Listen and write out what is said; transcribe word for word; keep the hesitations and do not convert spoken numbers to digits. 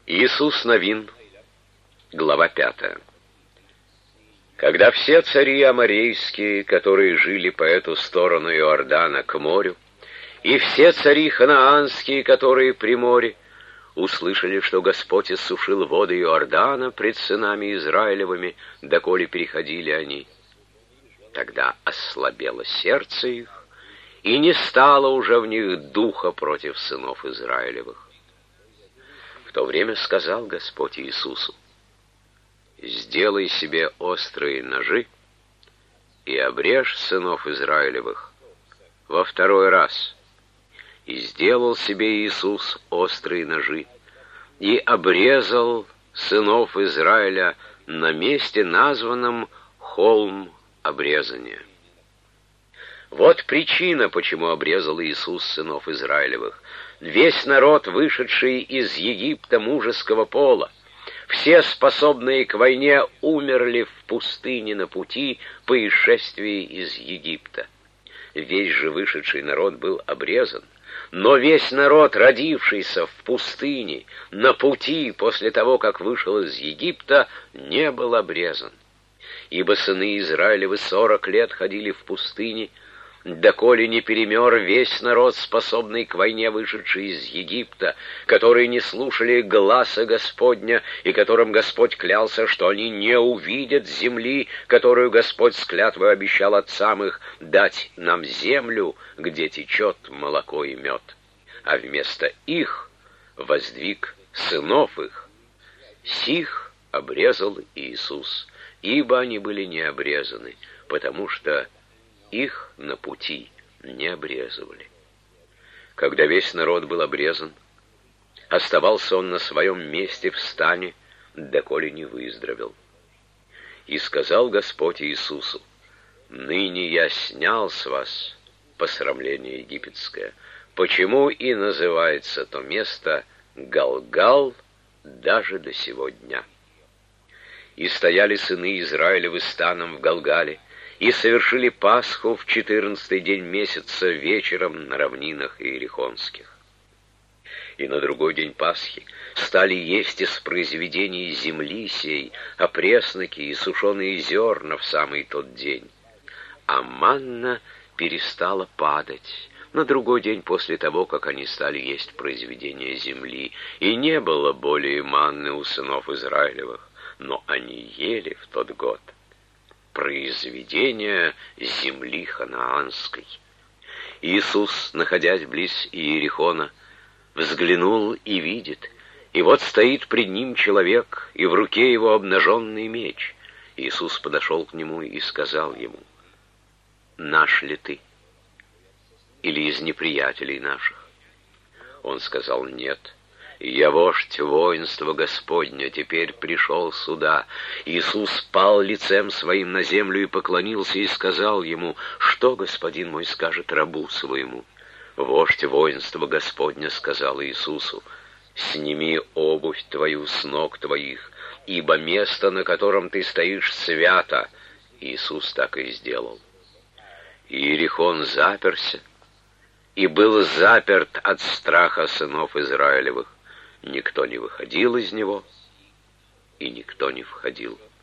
Иисус Новин, глава пятая. Когда все цари аморейские, которые жили по эту сторону Иордана к морю, и все цари ханаанские, которые при море, услышали, что Господь иссушил воды Иордана пред сынами Израилевыми, доколе переходили они, тогда ослабело сердце их, и не стало уже в них духа против сынов Израилевых. В то время сказал Господь Иисусу: «Сделай себе острые ножи и обрежь сынов Израилевых во второй раз». И сделал себе Иисус острые ножи и обрезал сынов Израиля на месте, названном холм обрезания. Вот причина, почему обрезал Иисус сынов Израилевых. Весь народ, вышедший из Египта мужеского пола, все способные к войне, умерли в пустыне на пути по исшествии из Египта. Весь же вышедший народ был обрезан, но весь народ, родившийся в пустыне, на пути после того, как вышел из Египта, не был обрезан. Ибо сыны Израилевы сорок лет ходили в пустыне, доколе не перемер весь народ, способный к войне, вышедший из Египта, которые не слушали гласа Господня, и которым Господь клялся, что они не увидят земли, которую Господь с клятвой обещал отцам их дать нам землю, где течет молоко и мед. А вместо их воздвиг сынов их. Сих обрезал Иисус, ибо они были не обрезаны, потому что их на пути не обрезывали. Когда весь народ был обрезан, оставался он на своем месте в стане, доколе не выздоровел. И сказал Господь Иисусу: «Ныне я снял с вас посрамление египетское». Почему и называется то место Галгал даже до сего дня. И стояли сыны Израилевы станом в Галгале, и совершили Пасху в четырнадцатый день месяца вечером на равнинах иерихонских. И на другой день Пасхи стали есть из произведений земли сей опресноки и сушеные зерна в самый тот день. А манна перестала падать на другой день после того, как они стали есть произведения земли, и не было более манны у сынов Израилевых, но они ели в тот год произведения земли ханаанской. Иисус, находясь близ Иерихона, взглянул и видит, и вот стоит пред ним человек, и в руке его обнаженный меч. Иисус подошел к нему и сказал ему: «Наш ли ты? Или из неприятелей наших?» Он сказал: «Нет, я вождь воинства Господня, теперь пришел сюда». Иисус пал лицем своим на землю и поклонился, и сказал ему: «Что господин мой скажет рабу своему?» Вождь воинства Господня сказал Иисусу: «Сними обувь твою с ног твоих, ибо место, на котором ты стоишь, свято». Иисус так и сделал. Иерихон заперся, и был заперт от страха сынов Израилевых. Никто не выходил из него, и никто не входил.